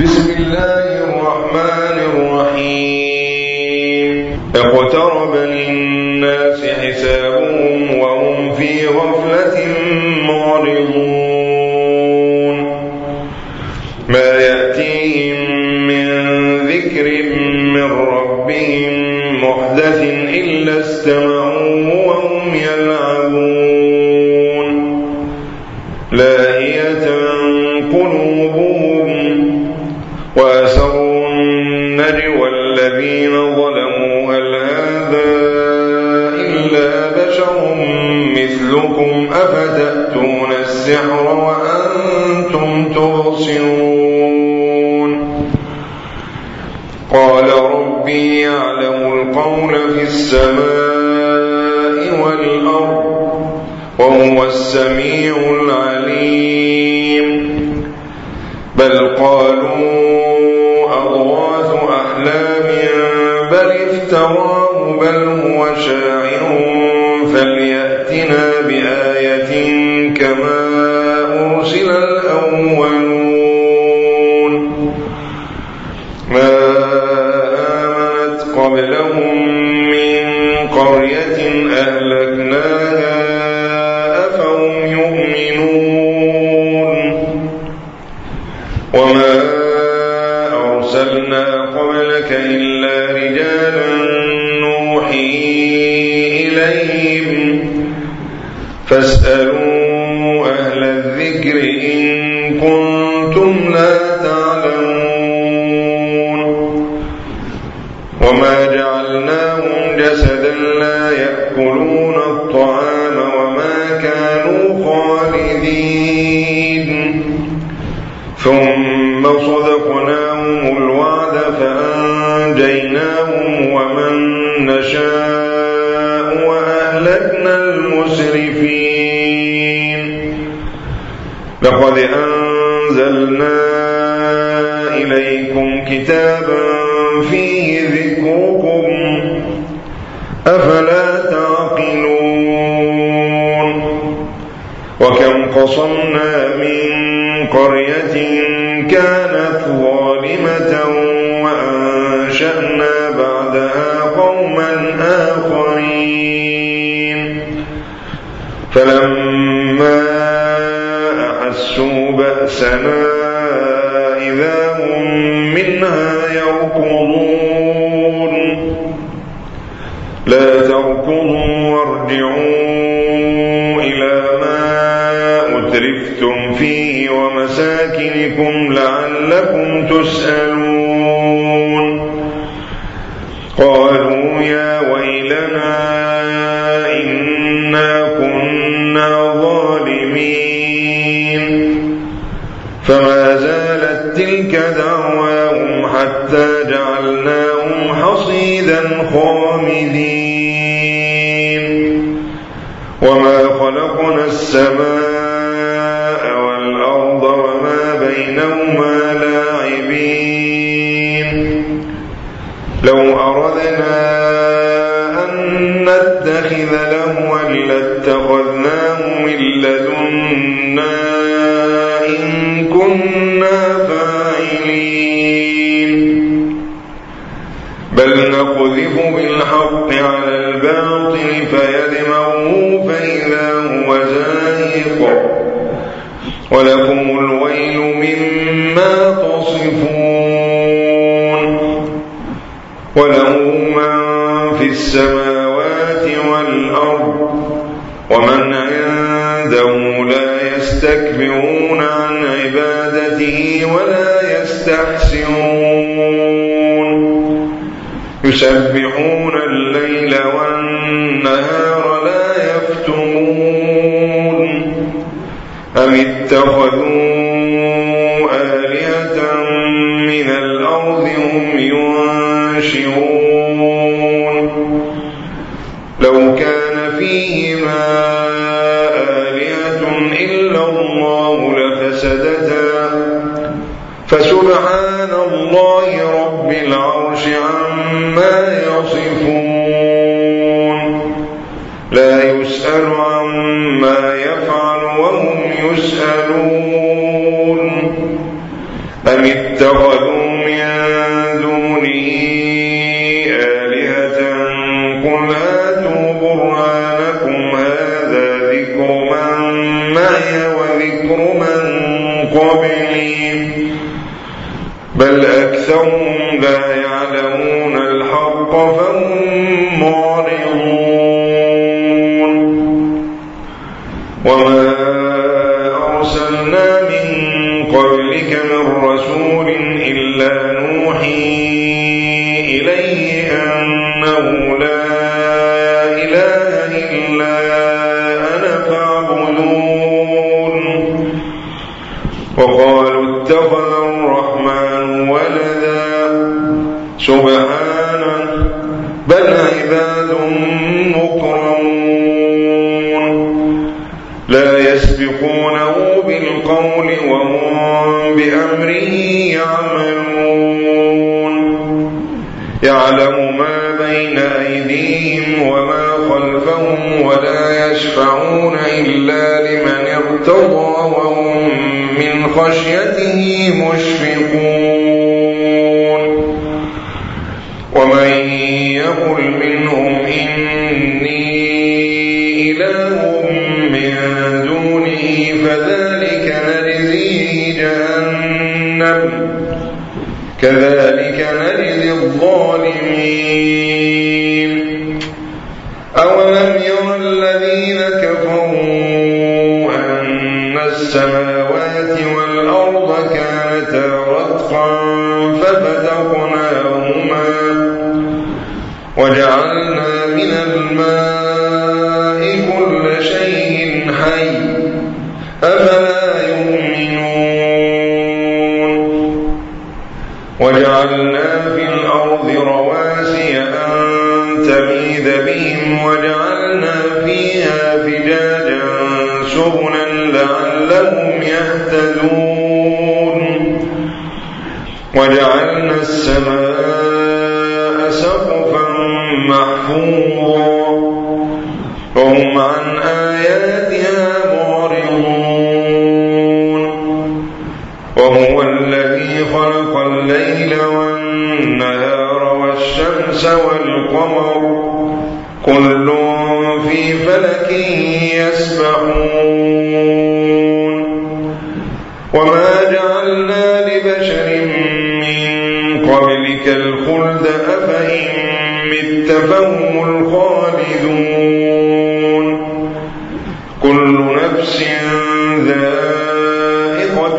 بسم الله الرحمن الرحيم اقترب للناس حسابهم وهم في غفلة معرضون ما يأتيهم من ذكر من ربهم محدث إلا استمعوه وهم يلعبون لاهية قلوبهم وأسروا النجوى الذين ظلموا هل هذا إلا بشر مثلكم أفتأتون السحر وأنتم تبصرون قال ربي يعلم القول في السماء والأرض وهو السميع العليم بل قالوا أضغاث أحلام بل افتراه بل هو شاعر فليأتنا بآية كما أرسل الأولون ما آمنت قبلهم من قرية أهلكناها أفهم يؤمنون وما أرسلنا قبلك إلا رجالا نوحي إليهم فاسألوا أهل الذكر إن كنتم لا تعلمون وما جعلناهم جسدا لا يأكلون الطعام وما كانوا خالدين ثم صدقناهم الوعد فأنجيناهم ومن نشاء وأهلكنا المسرفين لقد أنزلنا إليكم كتابا فيه ذكركم أفلا تعقلون وكم قصمنا من قرية كانت ظالمة وأنشأنا بعدها قوما آخرين فلما أحسوا بأسنا إذا هم منها يركضون لا تركضوا وارجعوا إلى ما أترفتم فيه ومساكنكم لعلكم تسألون قالوا يا ويلنا إنا كنا ظالمين فما زالت تلك دعواهم حتى جعلناهم حصيدا خامدين وما خلقنا السماء والأرض وما بينهما لاعبين لو أردنا أن نتخذ لهوا لاتخذناه من لدنا إن كنا فاعلين بل نقذف بالحق على الباطل فيدمغه فإذا هو زاهق ولكم الويل مما تصفون وله من في السماوات والأرض ومن عنده لا يستكبرون عن عبادته ولا يستحسرون يسبحون الليل والنهار لا يفترون أم اتخذوا آلهة من الأرض هم ينشرون لو كان فيهما آلهة إلا الله لفسدتا فسبحان الله رب العرش عما يصفون لا يسأل عما يفعل وهم يسألون أم اتخذوا من دونه آلهة قل هاتوا برهانكم هذا ذكر من معي وذكر من قبلي بل أكثرهم لا يعلمون الحق فهم معرضون وما أرسلنا من قبلك من رسول إلا نوحي إليه أنه لا إله إلا أنا فاعبدون وقالوا اتخذ الرحمن ولدا سبحانه بل عباد مكرمون لا يسبقونه بالقول وهم بأمره يعملون يعلم ما بين أيديهم وما خلفهم ولا يشفعون إلا لمن ارتضى وهم من خشيته مشفقون ومن يقل منهم إني إله من دونه فذلك نجزيه جهنم كذلك نجزي الظالمين أولم ير الذين كفروا أن السماوات والأرض كانتا رتقا ففتقناهما وجعلنا من الماء كل شيء حي أفلا يؤمنون وجعلنا في الأرض رواسي أن تميد بهم وجعلنا فيها فجاجا سبلا لعلهم يهتدون وجعلنا السماء سقفا محفوظا وهم عن آياتها معرضون وهو الذي خلق الليل والنهار والشمس والقمر كل في فلك يسبحون وما جعلنا لبشر من قبلك الخلد أفإن مت فهم الخالدون كل نفس ذائقة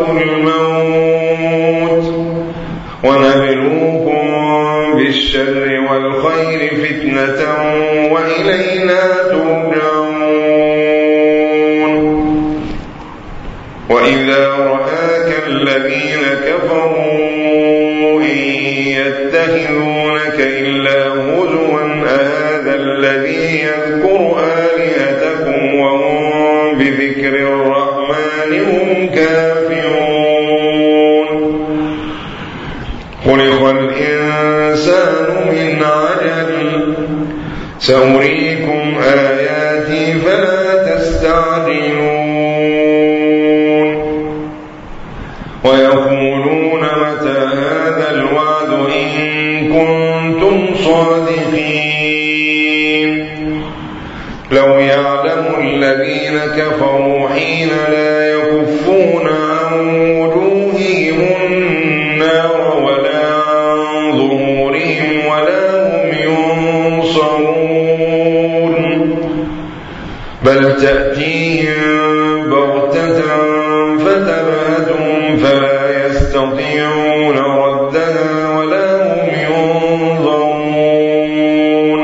الموت ونبلوكم بالشر والخير فتنة وإلينا ترجعون وإذا رآك الذين كفروا إن يتخذونك إلا هزوا أهذا الذي يذكر آلهتكم وهم بذكر الرحمن هم كافرون خلق الإنسان من عجل سأريكم آياتي فلا تستعجلون ويقولون متى هذا الوعد إن كنتم صادقين لو يعلم الذين كفروا حين لا يكفون عن وجوههم النار ولا عن ظهورهم ولا هم ينصرون بل تأتيهم بغتة فتبهتهم فلا يستطيعون ردها ولا هم ينظرون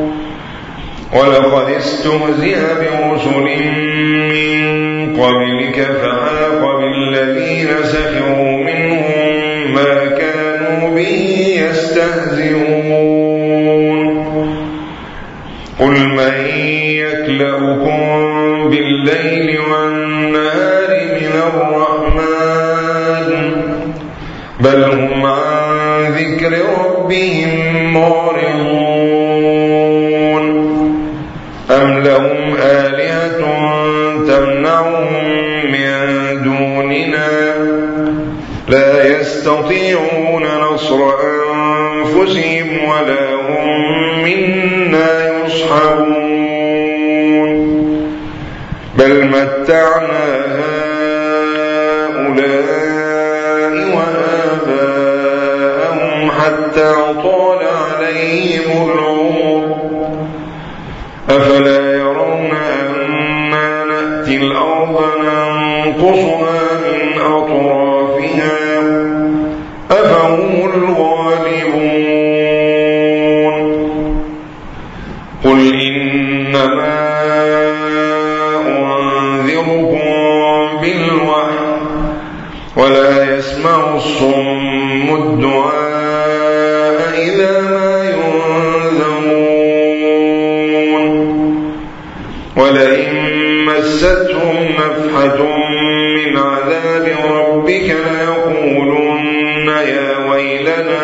ولقد استهزئ برسل من قبلك فحاق بالذين سخروا منهم ما كانوا به يستهزئون قل من يكلؤكم بالليل والنهار من الرحمن بل هم عن ذكر ربهم معرضون أم لهم آلهة تمنعهم من دوننا لا يستطيعون يستطيعون نصر أنفسهم ولا هم منا يصحبون بل متعنا هؤلاء وآباءهم حتى طال عليهم العمر أفلا يرون أنا نأتي الأرض ننقصها من أطرافها أفهم الغالبون قل إنما أنذركم بالوحي ولا يسمع الصم الدعاء إذا ما ينذرون ولئن مستهم نفحة من عذاب ربك ليقولن يا ويلنا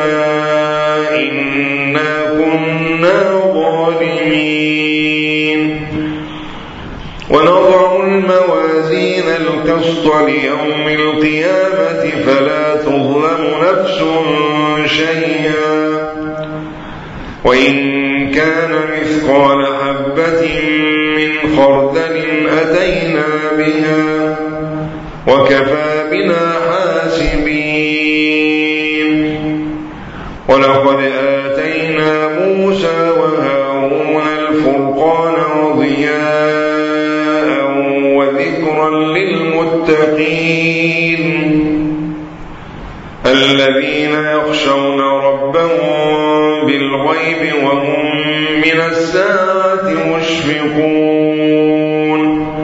إنا كنا ظالمين ونضع الموازين القسط ليوم القيامة فلا تظلم نفس شيئا وإن كان مثقال حبة من خردل أتينا بها وكفى بنا حاسبين ولقد آتينا موسى وهارون الفرقان وضياء وذكرا للمتقين الذين يخشون ربهم بالغيب وهم من الساعة مشفقون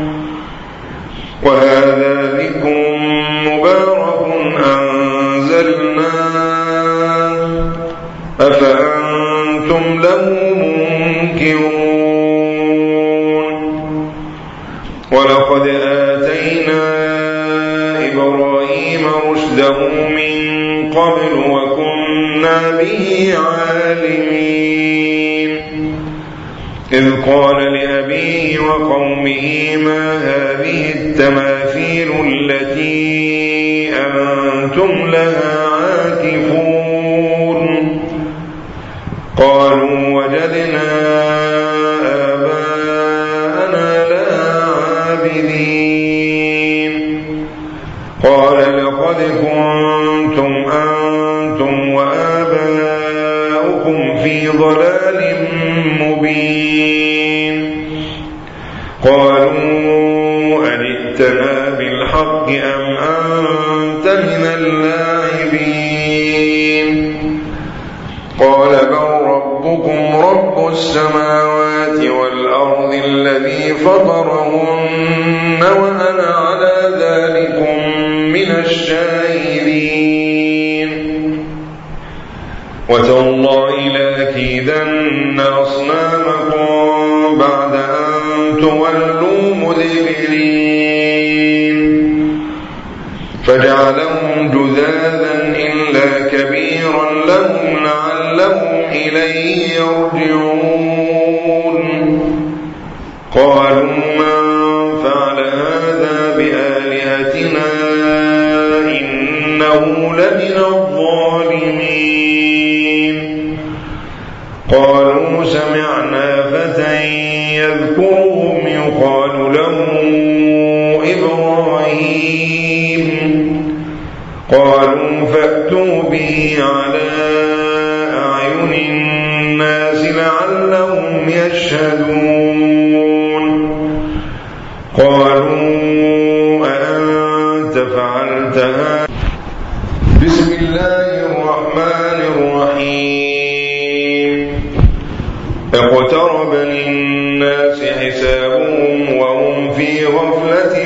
وهذا ذكر مبارك أنزلناه أفأنتم له منكرون ولقد آتينا إبراهيم رشده من قبل وكنا به عالمين إذ قال لأبيه وقومه ما هذه التماثيل التي أنتم لها عاكفون قالوا وجدنا آباءنا لها عابدين قال لقد كنتم أنتم وآباؤكم في ضلال مبين قالوا أجئتنا بالحق أم أنت من اللاعبين قال بل ربكم رب السماوات والأرض الذي فطرهن وأنا على ذلكم من الشاهدين وتالله لأكيدن أصنامكم بعد أن تولوا مدبرين فجعلهم جذاذا إلا كبيرا لهم لعلهم إليه يرجعون قالوا من فعل هذا بآلهتنا إنه لمن الظالمين قالوا سمعنا فتى يذكرهم يقال له إبراهيم قالوا فأتوا به على أعين الناس لعلهم يشهدون قالوا أأنت فعلت هذا بسم الله الرحمن الرحيم اقترب للناس حسابهم وهم في غفلة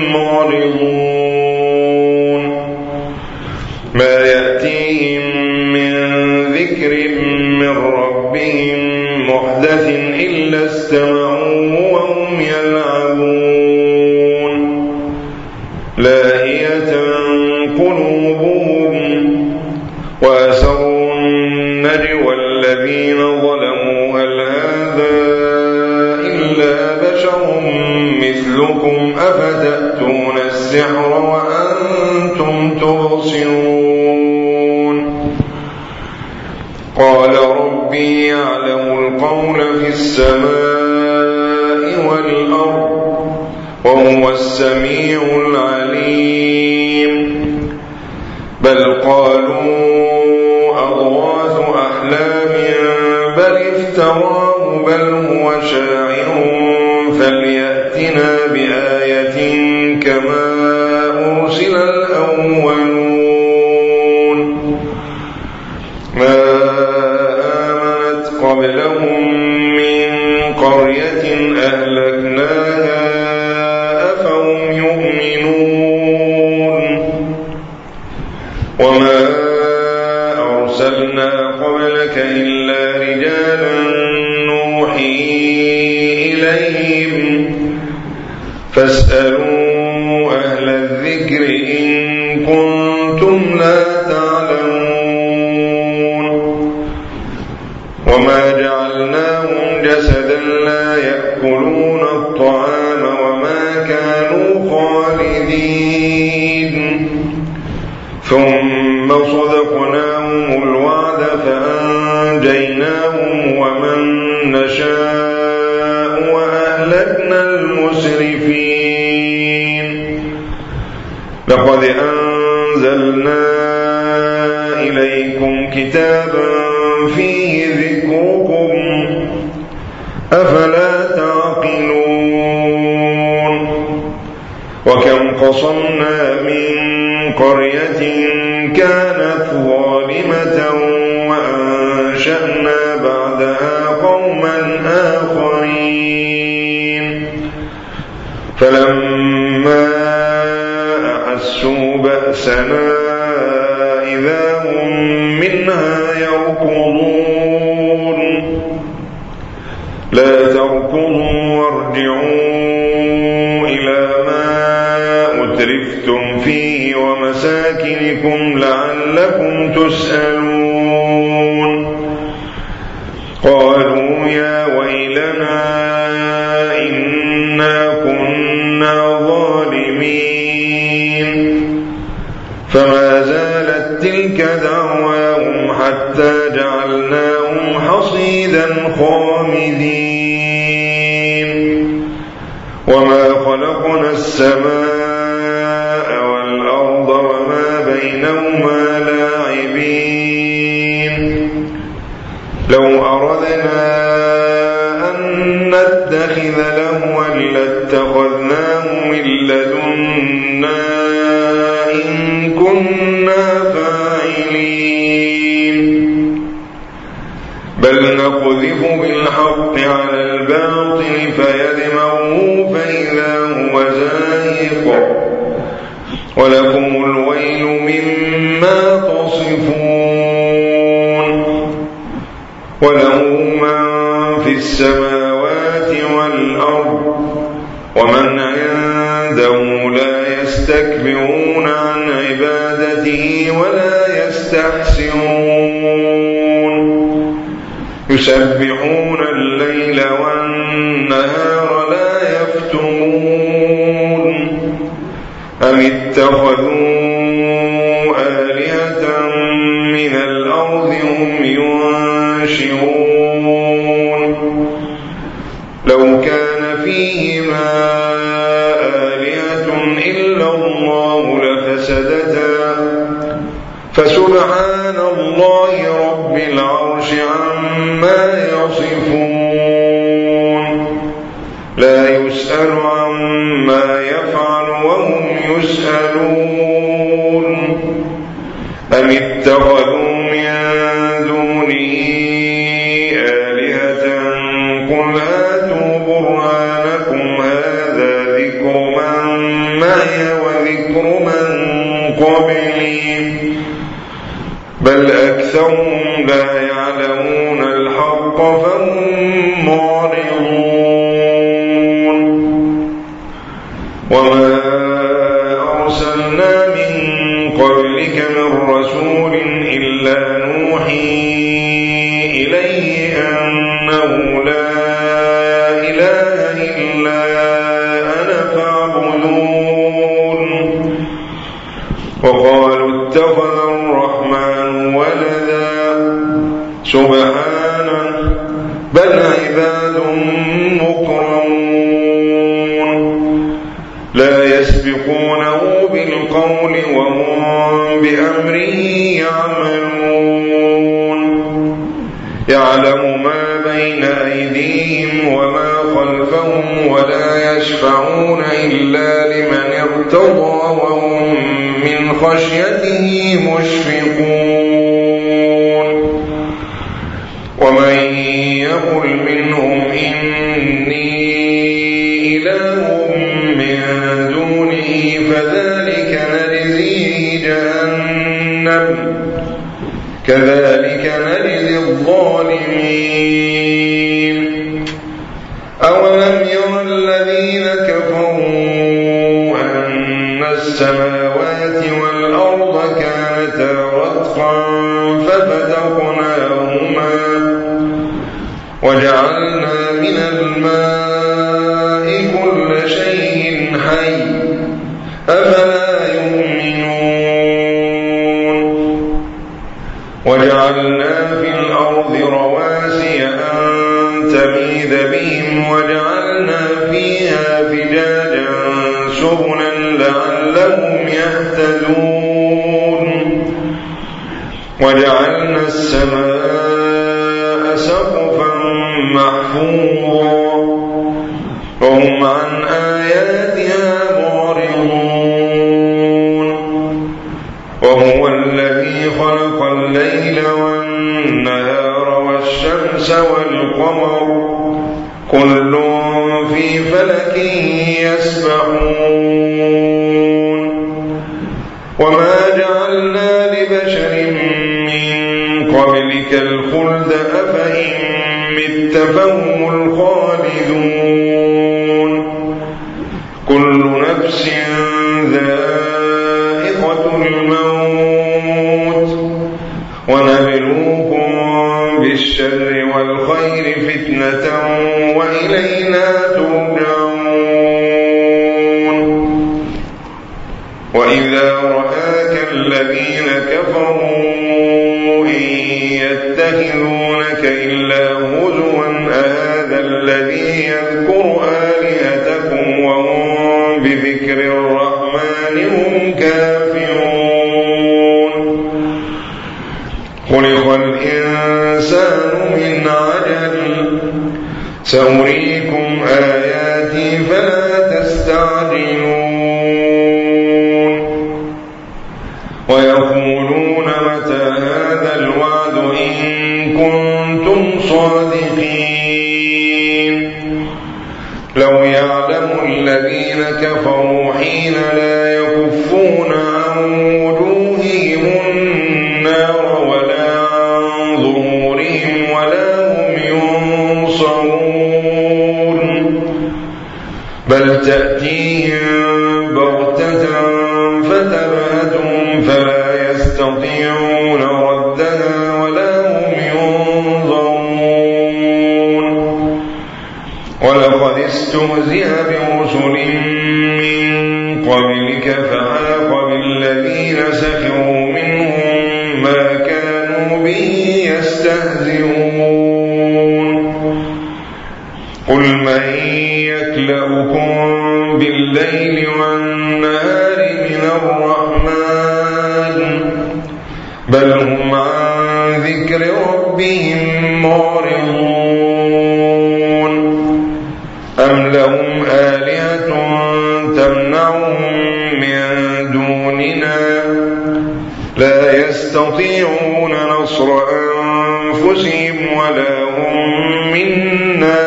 معرضون ما يأتيهم من ذكر من ربهم محدث إلا استمعوه وهم يلعبون لاهية قلوبهم وأسروا النجوى الذين ظلموا هل هذا إلا بشر مثلكم أفتأتون السحر وأنتم تبصرون السماء والأرض وهو السميع العليم بل قالوا أضغاث أحلام بل افتراه بل هو شاعر فليأتنا بآية كما أرسل الأولون ما آمنت قبلهم من قرية أهلكناها أفهم يؤمنون وما أرسلنا قبلك إلا رجالا نوحي إليهم فاسألوا أهل الذكر إن كنتم لا تعلمون وما جعلناهم جسدا لا يأكلون الطعام وما كانوا خالدين ثم صدقناهم الوعد فأنجيناهم ومن نشاء وأهلكنا المسرفين لقد أنزلنا إليكم كتابا فيه ذكركم أفلا تعقلون وكم قصمنا من قرية كانت ظالمة وأنشأنا بعدها قوما آخرين فلما أحسوا بأسنا إذا هم منها يركضون لا تركضوا وارجعوا إلى ما أترفتم فيه ومساكنكم لعلكم تسألون قالوا يا ويلنا إنا كنا ظالمين فما زالت تلك دعواهم حتى جعلناهم حصيدا خامدين وما خلقنا السماء والأرض وما بينهما لاعبين لو أردنا أن نتخذ لهوا لاتخذناه من لدنا إن كنا فاعلين بل نقذف بالحق على الباطل فيدمغه فإذا هو زاهق ولكم الويل مما تصفون وله من في السماوات والأرض ومن عنده لا يستكبرون عن عبادته ولا يستحسرون يسبحون الليل والنهار لا يفترون أم اتخذوا آلهة من الأرض هم ينشرون لو كان فيهما آلهة إلا الله لفسدتا فسبحان الله رب العرش عما يصفون لا يسأل عما يفعل وهم يسألون أم اتخذوا من دونه آلهة قل هاتوا برهانكم هذا ذكر من معي وذكر من قبلي بل أكثرهم لا يعلمون الحق فهم معرضون وما أرسلنا من قبلك من رسول إلا نوحي إليه أنه لا إله إلا أنا فاعبدون وقالوا اتخذ الرحمن ولدا سبحانه بل عباد يعملون يعلم ما بين أيديهم وما خلفهم ولا يشفعون إلا لمن ارتضى وهم من خشيته مشفقون ومن يقل منهم إني إله من دونه فذلك نجزيه جهنم كذلك نجزي الظالمين أولم ير الذين كفروا أن السماوات والأرض كانتا رتقا ففتقناهما وجعلنا من الماء كل شيء حي أفلا يؤمنون وجعلنا في الأرض رواسي أن تميد بهم وجعلنا فيها فجاجا سبلا لعلهم يهتدون وجعلنا السماء سقفا محفوظا وهم عن آياتها معرضون وهو الذي خلق الليل والنهار والشمس والقمر كل في فلك يسبحون وما جعلنا لبشر من قبلك الخلد أفإن مت فهم الخالدون كل نفس ذائقة الموت ونبلوكم بالشر والخير فتنة وإلينا ترجعون وإذا رآك الذين كفروا إن يتخذونك إلا هزوا أهذا الذي يذكر آلهتكم وهم بذكر الرحمن هم كافرون خلق الإنسان من عجل سأريكم آياتي فلا تستعجلون ويقولون متى هذا الوعد إن كنتم صادقين لو يعلم الذين كفروا حين لا يكفون عن وجوههم النار ولا عن ظهورهم ولا هم ينصرون بل تأتيهم بغتة فتبهتهم فلا يستطيعون ردها ولا هم ينظرون ولقد استهزئ برسل من قبلك فحاق بالذين سخروا منهم ما كانوا به يستهزئون قل من يكلؤكم بالليل والنهار من الرحمن بل هم عن ذكر ربهم معرضون أم لهم آلهة تمنعهم من دوننا لا يستطيعون نصر أنفسهم ولا هم منا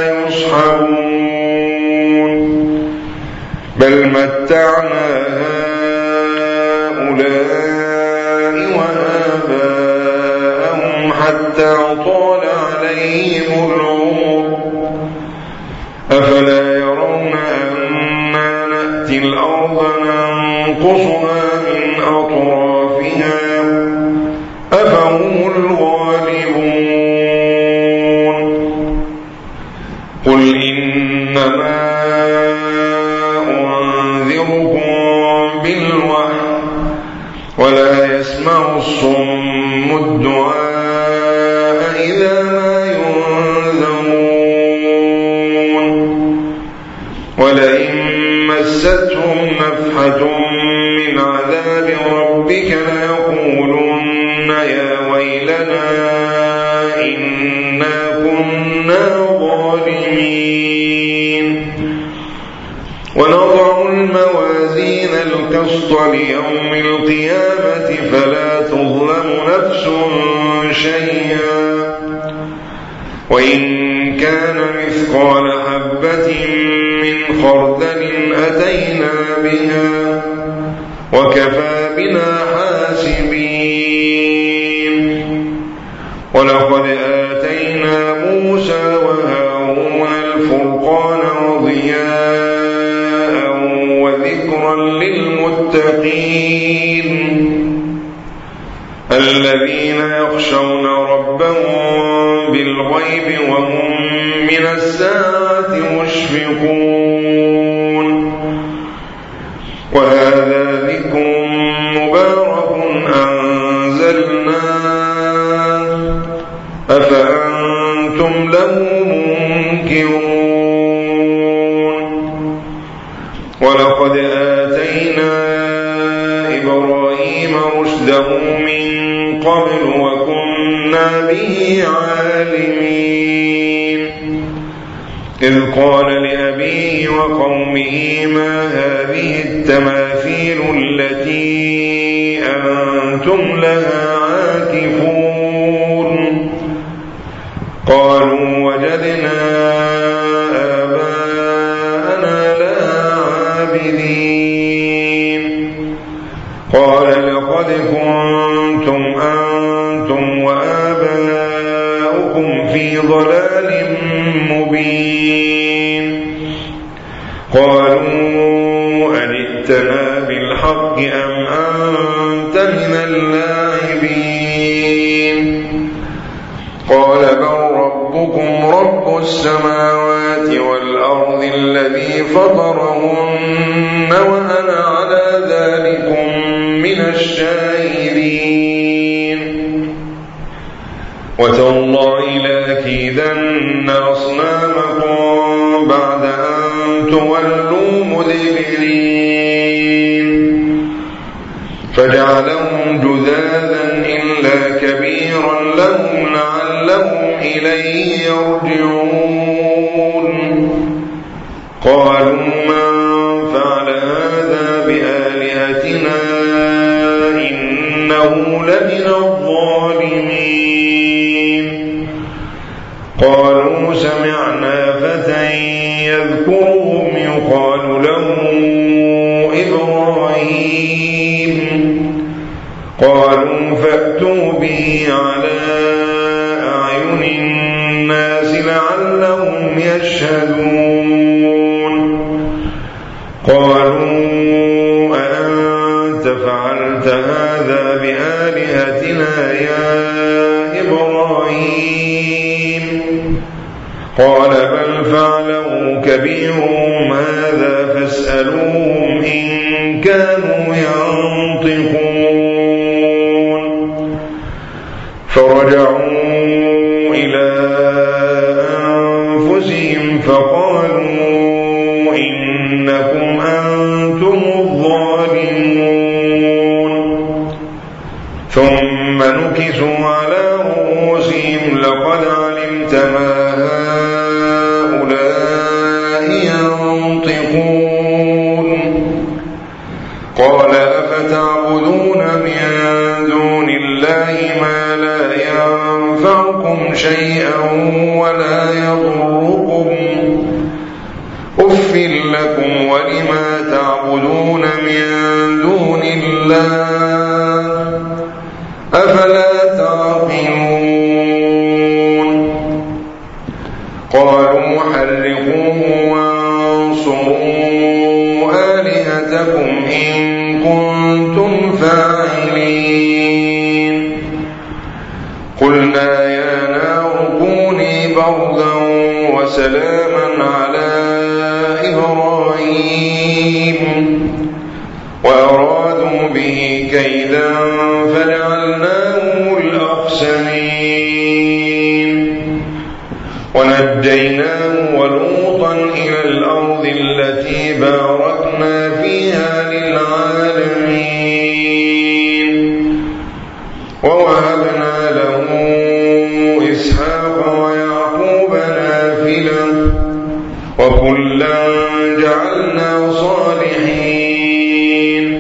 يصحبون بل متعنا هؤلاء وآباءهم حتى طال عليهم العمر أفلا يرون أنا نأتي الأرض ننقصها من أطرافها أفهم الغالبون قل إنما أنذركم بالوحي ولا يسمع الصم الدعاء إذا ما ينذرون ولئن مستهم نفحة من عذاب ربك ليقولن يا ويلنا إنا كنا ظالمين ونضع الموازين القسط ليوم القيامة فلا تظلم نفس شيئا وإن كان مثقال حبة من خردل أتينا بها وكفى بنا حاسبين ولقد آتينا موسى وهارون الفرقان وضياء وذكرا للمتقين الذين يخشون ربهم بالغيب وهم من الساعة مشفقون وهذا ذكر مبارك أنزلناه أفأنتم له منكرون ولقد آتينا إبراهيم رشده من قبل وكنا به عالمين إذ قال لأبيه وقومه ما هذه التماثيل التي أنتم لها عاكفون قالوا وجدنا آباءنا لها عابدين قال لقد كنتم أنتم وآباؤكم في ضلال مبين قالوا أجئتنا بالحق أم أنت من اللاعبين قال بل ربكم رب السماوات والأرض الذي فطرهن وأنا على ذلكم من الشاهدين وتالله لأكيدن أصنامكم بعد أن تولوا مدبرين فجعلهم جذاذا إلا كبيرا لهم لعلهم إليه يرجعون قالوا من فعل هذا بآلهتنا إنه لمن الظالمين قالوا سمعنا فتى يذكرهم يقال له إبراهيم قالوا فأتوا به على أعين الناس لعلهم يشهدون قالوا أأنت فعلت هذا بآلهتنا يا إبراهيم قال بل فعله كبيرهم هذا فاسألوهم إن كانوا ينطقون فرجعوا إلى أنفسهم فقالوا إنكم أنتم الظالمون ثم نكسوا على رؤوسهم لقد علمت ما هؤلاء ينطقون قال أفتعبدون من دون الله ما لا ينفعكم شيئا ولا يضركم أف لكم ولما تعبدون من دون الله أفلا تعقلون قالوا حرقوه وانصروا آلهتكم إن كنتم فاعلين قلنا يا نار كوني بردا وسلاما على إبراهيم وأرادوا به كيدا فجعلناهم الأخسرين ونجيناه ولوطا إلى الأرض التي باركنا فيها للعالمين ووهبنا ووهبنا له إسحاق ويعقوب نافلة وكلا جعلنا صالحين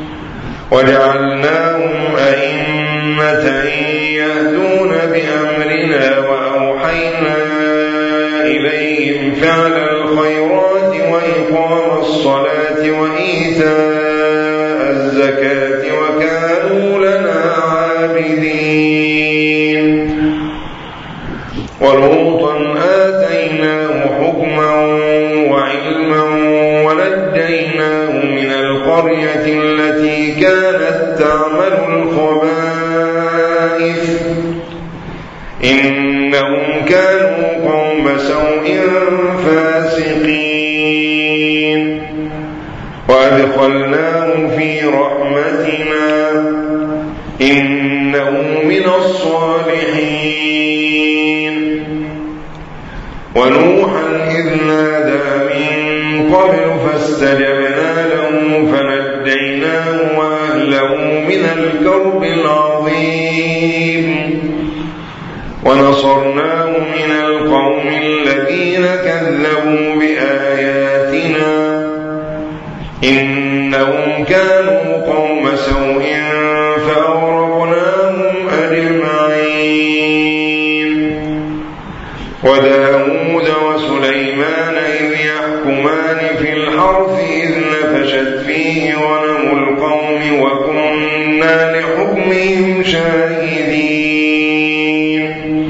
وجعلناهم أئمة يهدون بأمرنا وأوحينا إليهم فعل الخيرات وإقام الصلاة وإيتاء الزكاة وكانوا لنا عابدين ولوطا آتيناه حكما وعلما ونجيناه من القرية التي كانت تعمل الخبائث إنهم كانوا قوم سوء فاسقين وأدخلناه في رحمتنا إنه من الصالحين ونوحا إذ نادى من قبل فاستجبنا له فنجيناه وأهله من الكرب العظيم ونصرناه من القوم الذين كذبوا بآياتنا إنهم كانوا قوم سوء فأغرقناهم أجمعين وداود وسليمان إذ يحكمان في الحرث إذ نفشت فيه غنم القوم وكنا لحكمهم شاهدين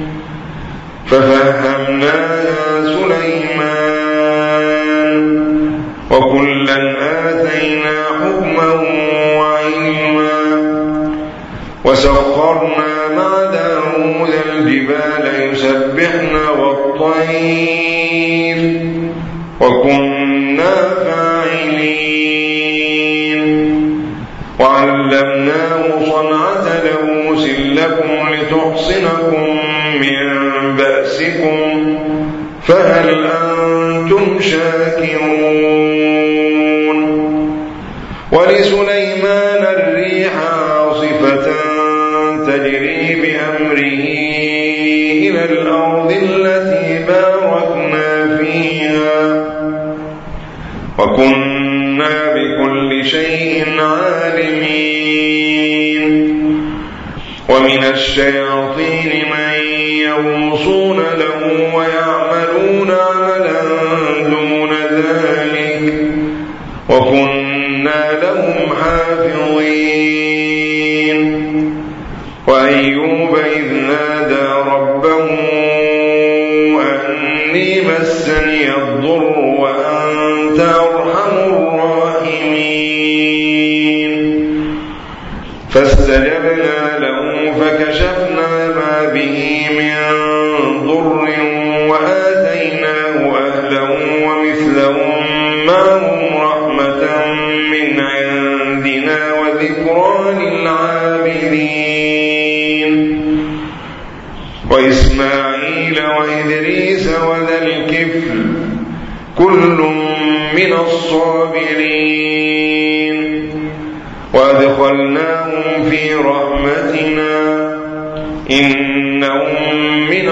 ففهمناها سليمان وكلا آتينا حكما وعلما وسخرنا مع داود الجبال يسبحن والطير وكنا فاعلين وعلمناه صنعة لبوس لكم لتحصنكم من بأسكم فهل أنتم شاكرون ولسليمان الريح عاصفة تجري بأمره إلى الأرض التي باركنا فيها وكنا بكل شيء عالمين ومن الشياطين من يغوصون له ويعملون عملا دون ذلك وكنا لهم حافظين وأيوب إذ نادى ربه أني مسني الضر وأنت أرحم الراحمين فاستجبنا له فكشفنا ما به من ضر وآتيناه أهله ومثلهم معهم رحمة من عندنا وذكرى للعابدين وإسماعيل وإدريس وذا الكفل كل من الصابرين وأدخلناهم في رحمتنا إنهم من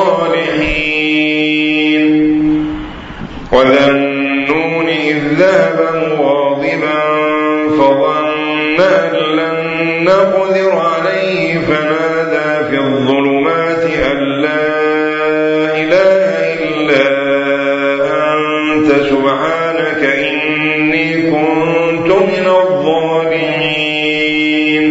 الصالحين وذا النون إذ ذهب مغاضبا فظن أن لن نقدر عليه فنادى في الظلمات أن لا إله إلا أنت سبحانك إني كنت من الظالمين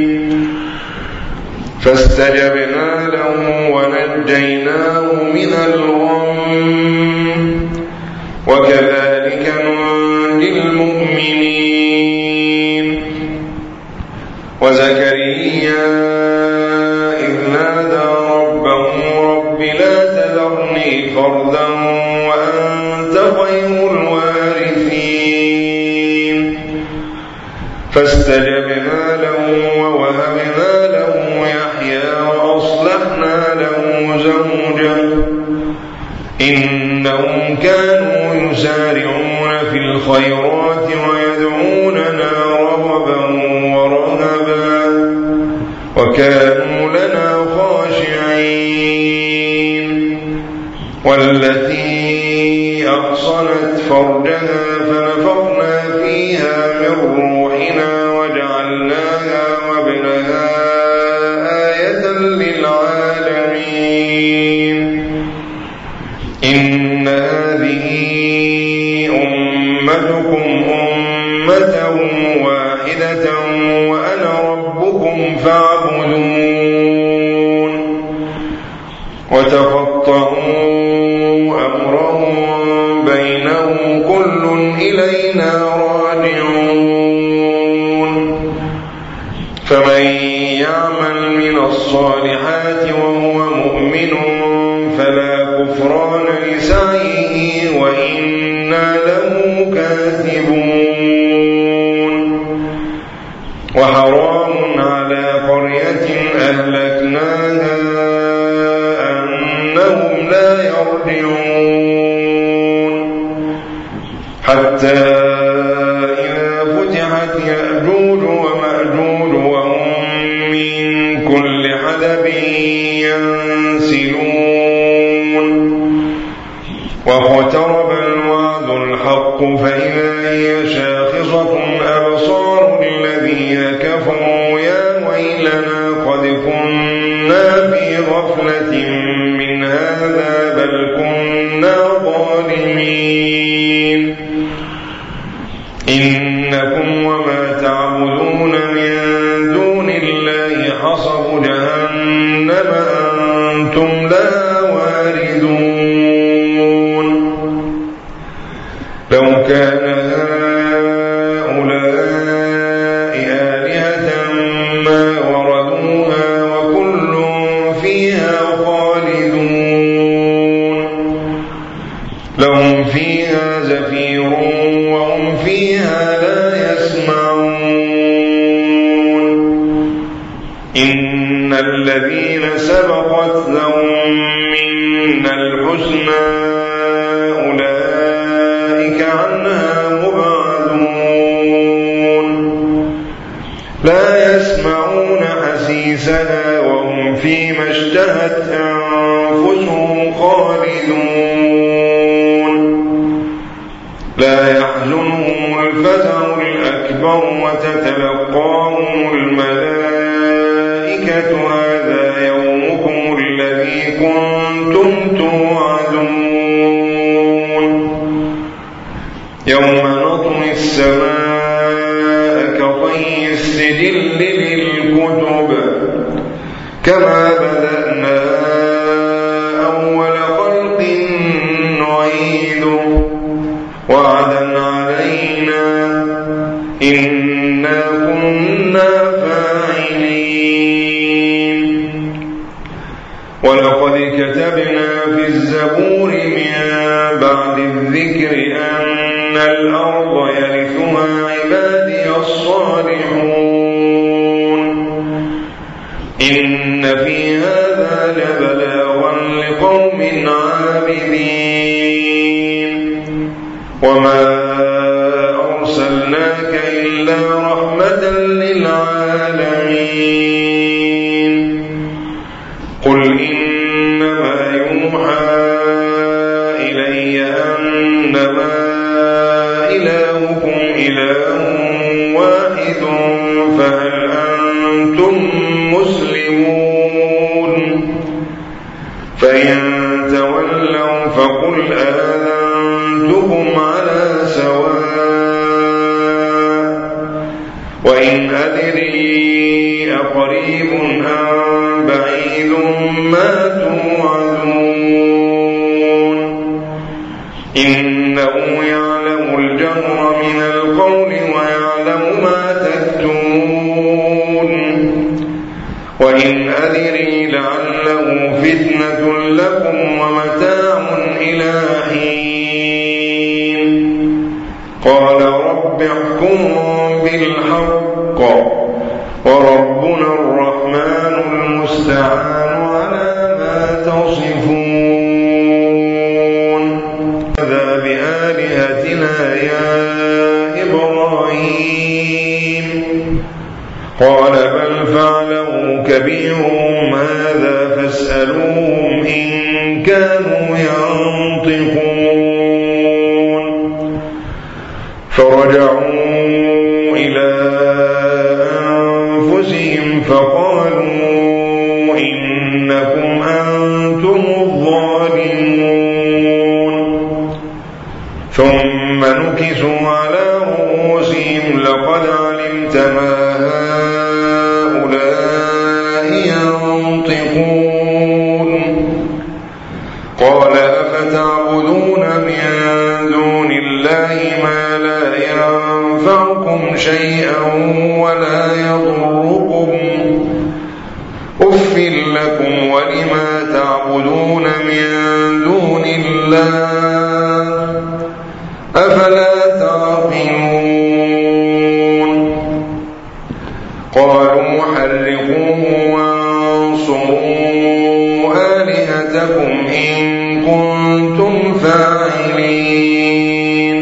فاستجبنا له ونجيناه من الغم وكذلك ننجي المؤمنين وزكريا إذ نادى ربه رب لا تذرني فردا وأنت خير الوارثين فاستجبنا له ووهبنا له يحيى وأصلحنا له زوجه إنهم كانوا يسارعون في الخيرات ويدعوننا رغبا ورهبا وكانوا لنا والتي أحصنت فرجها فنفخنا فيها من روحنا وجعلناها وابنها آية للعالمين. إن هذه أمتكم أمة واحدة وأنا ربكم فاعبدون. وتقطعوا أمرهم بينهم كل إلينا راجعون. فمن يعمل من الصالحات وهو مؤمن فلا كفران لسعيه وإنا له كاتبون. وحرام على قرية أهلكناها أنهم لا يرجعون حتى إذا فتحت يأجوج ومأجوج وهم من كل حدب ينسلون. واقترب الوعد الحق فإذا هي شاخصة أبصار الذين كفروا يا ويلنا قد كنا في غفلة من هذا بل كنا ظالمين. إنكم وما تعبدون من دون الله حصب جهنم أنتم لها واردون. لو كان هؤلاء آلهة ما وردوها وكل فيها خالدون. لهم فيها زفير وهم فيها لا يسمعون. إن الذين سبقت لهم منا الحسنى أولئك عنها مبعدون. لا يسمعون حسيسها وهم فيما اشتهت أنفسهم خالدون. لا يحزنهم الفزع الأكبر وتتلقاهم الملائكة هذا يومكم الذي كنتم توعدون. يوم نطوي السماء كطي السجل للكتب كما بدأنا أول خلق نعيده وعدا علينا إنا كنا فاعلين. ولقد كتبنا في الزبور من بعد الذكر أن الأرض يرثها عبادي الصالحون. إن في هذا لبلاغا لقوم عابدين. وما أرسلناك إلا رحمة للعالمين. قل إنما يوحى إلي أنما إلهكم إله واحد فهل أنتم مسلمون؟ فإن تولوا فقل آذنتكم على سواء. وإن أدري أقريب أم بعيد ما توعدون. إنه يعلم الجهر من القول ويعلم ما تكتمون. وإن أدري لعله فتنة لكم ومتاع إلى حين. قال رب احكم بالحق وربنا الرحمن المستعان على ما تصفون. هذا بآلهتنا يا إبراهيم. قال بل فعله كبيرهم هذا فاسألوهم إن كانوا يعلمون. فرجعوا إلى أنفسهم فقالوا إنكم أنتم الظالمون ثم نكسوا على رؤوسهم لقد علمت ما هؤلاء ينطقون قال أفتعبدون من دون الله ما لا ينفعكم شيئا ولا يضركم أف لكم ولما تعبدون من دون الله أفلا تعقلون قالوا حرقوه وانصروا آلهتكم إن كنتم فاعلين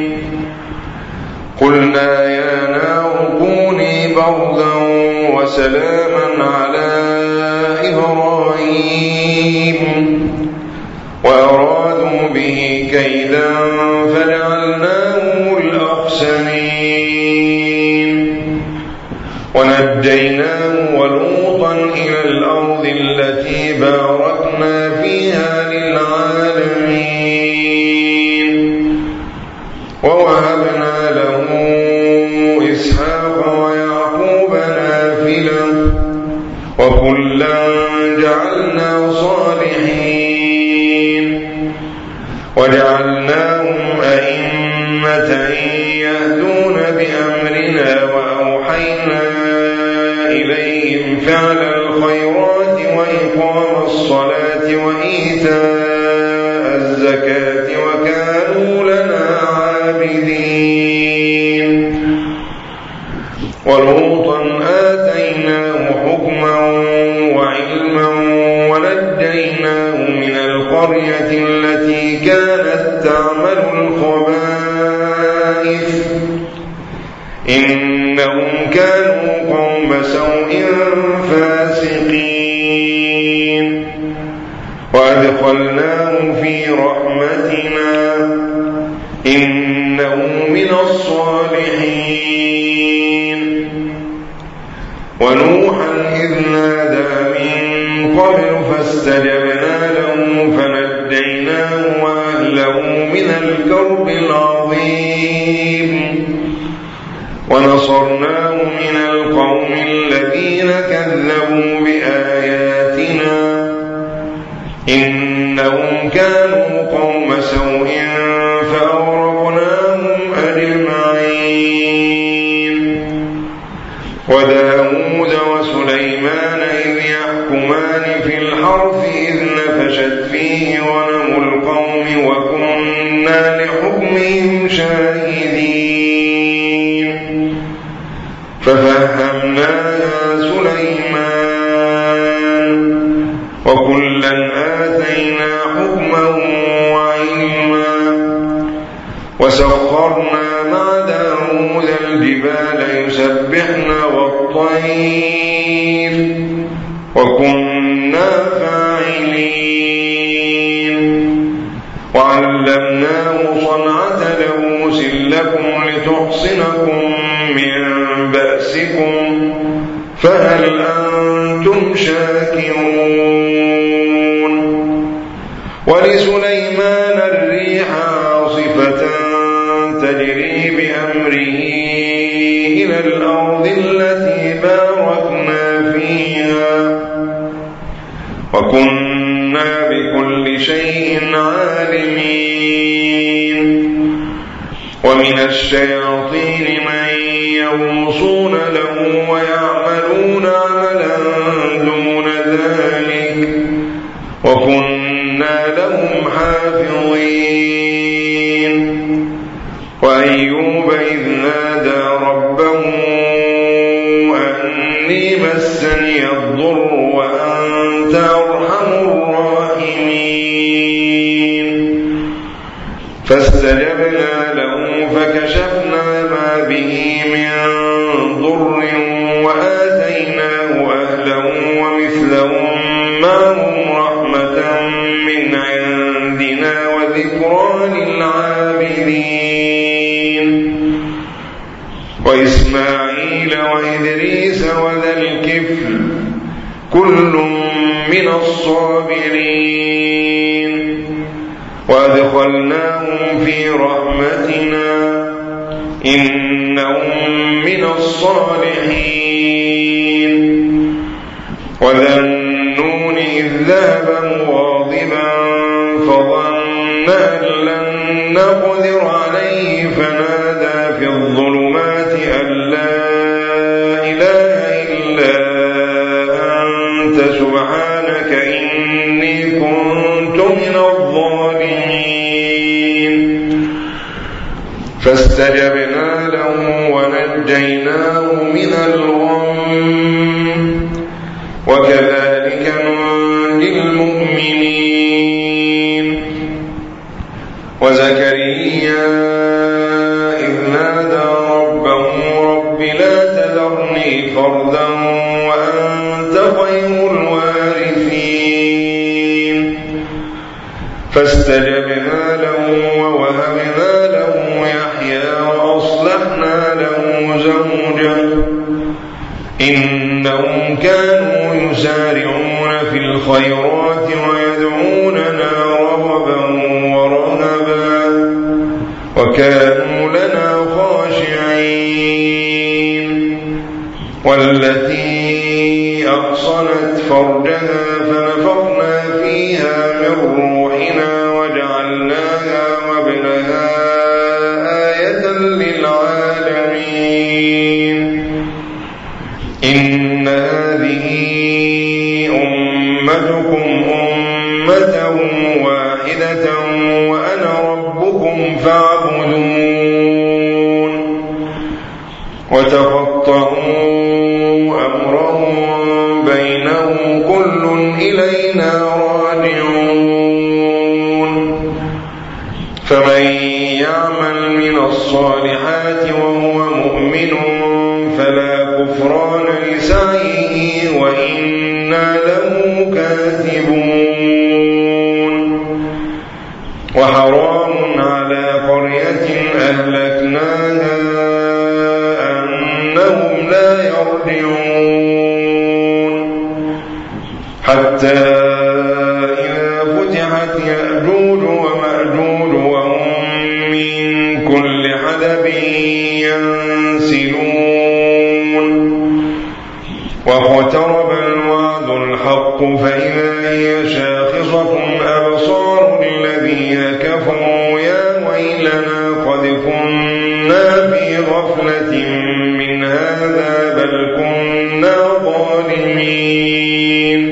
قلنا يا نار كوني بردا وسلاما على إبراهيم وأرادوا به كيدا فجعلناهم الأخسرين ونجيناه ولوطا إلى الأرض التي باركنا فيها للعالمين ووهبنا له إسحاق ويعقوب نافلة وكلا جعلنا صالحين وجعلناهم أئمة يهدون بأمرنا وأوحينا إليهم فعل الخيرات وإقام الصلاة وإيتاء الزكاة وكانوا لنا عابدين ولوطا آتيناه حكما وعلما ونجيناه من القرية التي كانت تعمل الخبائث إنهم كانوا قوم سوء فاسقين وأدخلناه في رحمتنا إنه من الصالحين ونوحا إذ نادى من قبل فاستجبنا له فنجيناه وأهله من الكرب العظيم ونصرناه من القوم الذين كذبوا بآياتنا إنهم كانوا قوم سوء فأغرقناهم أجمعين وداود وسليمان إذ يحكمان في الحرث إذ نفشت فيه غنم القوم وكنا لحكمهم شاهدين ففهمناها سليمان وكلا آتينا حكما وعلما وسخرنا مع داود الجبال يسبحن والطير وكنا فاعلين وعلمناه صنعة لبوس لكم لتحصنكم من بأسكم فهل أنتم شاكرون ولسليمان الريح عاصفة تجري بأمره إلى الأرض التي باركنا فيها وكنا بكل شيء عالمين ومن الشياطين من يغوصون له ويعملون عملا دون ذلك وكنا لهم حافظين وأيوب إذ نادى ربه أني مسني الضر وأنت أرحم الراحمين فاستجبنا له فكشفنا ما به من ضر وآتيناه أهله ومثلهم معهم رحمة من عندنا وذكرى للعابدين وإسماعيل وإدريس وذا الكفل كل من الصابرين وأدخلناهم في رحمتنا إنهم من الصالحين وذا النون إذ ذهب مغاضبا فظن أن لن نقدر عليه فنادى في الظلمات أن لا إله إلا أنت سبحانك إني كنت من الظالمين فاستجبنا له ونجيناه من الغم وكذلك ننجي المؤمنين وزكريا إذ نادى ربه رب لا تذرني فردا وأنت خير الوارثين فاستجبنا له ووهبنا له يحيى وأصلحنا له زوجه إنهم كانوا يسارعون في الخيرات ويدعوننا رغبا ورهبا وكانوا لنا خاشعين والتي أحصنت فرجها فنفخنا فيها من روحنا وجعلناها وابنها آية للعالمين إن هذه أمتكم أمة واحدة وأنا ربكم فاعبدون وتقطعوا أمرهم بينهم كل إلينا راجعون فمن يعمل من الصالحات وهو مؤمن فلا كفران لسعيه وإنا له كاتبون وحرام على قرية أهلكناها أنهم لا يرجعون حتى إذا فتحت يأجوج ومأجوج وهم من كل حدب ينسلون واقترب الوعد الحق فإذا هي شاخصة أبصار الذين كفروا يا ويلنا قد كنا في غفلة من هذا بل كنا ظالمين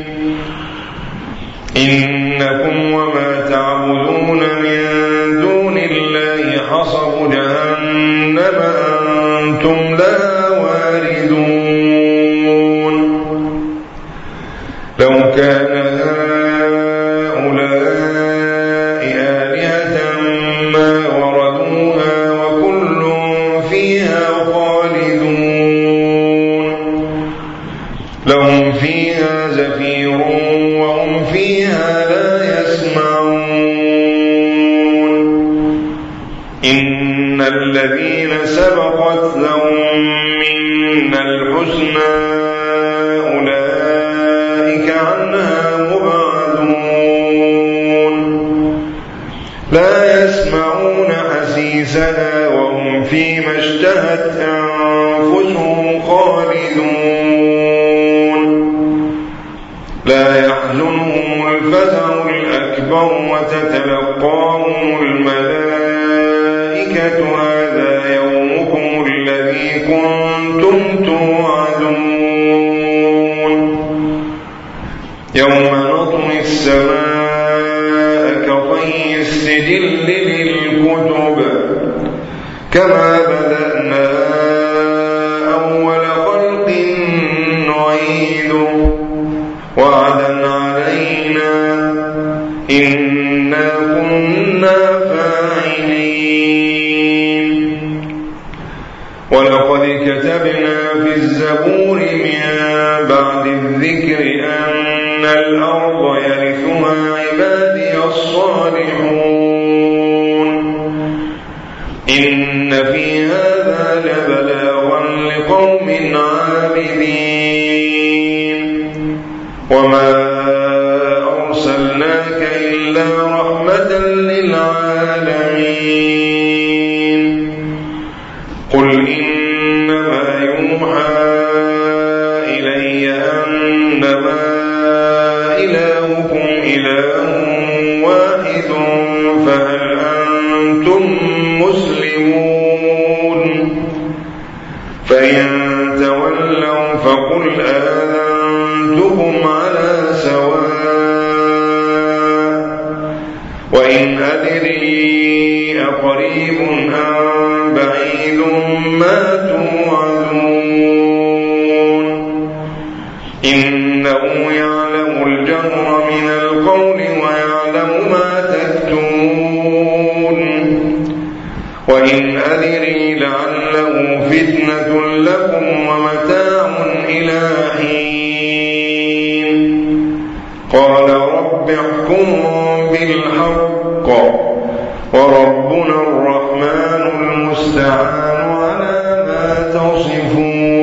إنكم وما تعبدون من دون الله حصب جهنم أنتم لها واردون لو كان هؤلاء آلهة ما وردوها وكل فيها خالدون لهم فيها زفير وهم فيها لا يسمعون إن الذين سبقت لهم منا الحسنى أولئك عنها مبعدون لا يسمعون حسيسها وهم فيما اشتهت أنفسهم خالدون لا يحزنهم الفزع الأكبر وتتلقاهم الملائكة هذا يومكم الذي كنتم توعدون يوم نطوي السماء كطي السجل للكتب كما بدأنا أول خلق نعيده وعدا علينا إنا كنا فاعلين ولقد كتبنا في الزبور من بعد الذكر أن الأرض يرثها عبادي الصالحون إن في هذا لبلاغا لقوم عابدين وما أرسلناك إلا رحمة للعالمين قل إنما يوحى إلي أنما إلهكم إله واحد فهل أنتم مسلمون فإن تولوا فقل آذنتكم على سواء وإن أدري أقريب أم بعيد ما توعدون إنه يعلم الجهر من القول ويعلم ما تكتمون وإن أدري لعله فتنة لكم ومتاع إلى حين قال رب احكم بالحق وربنا الرحمن المستعان على ما تصفون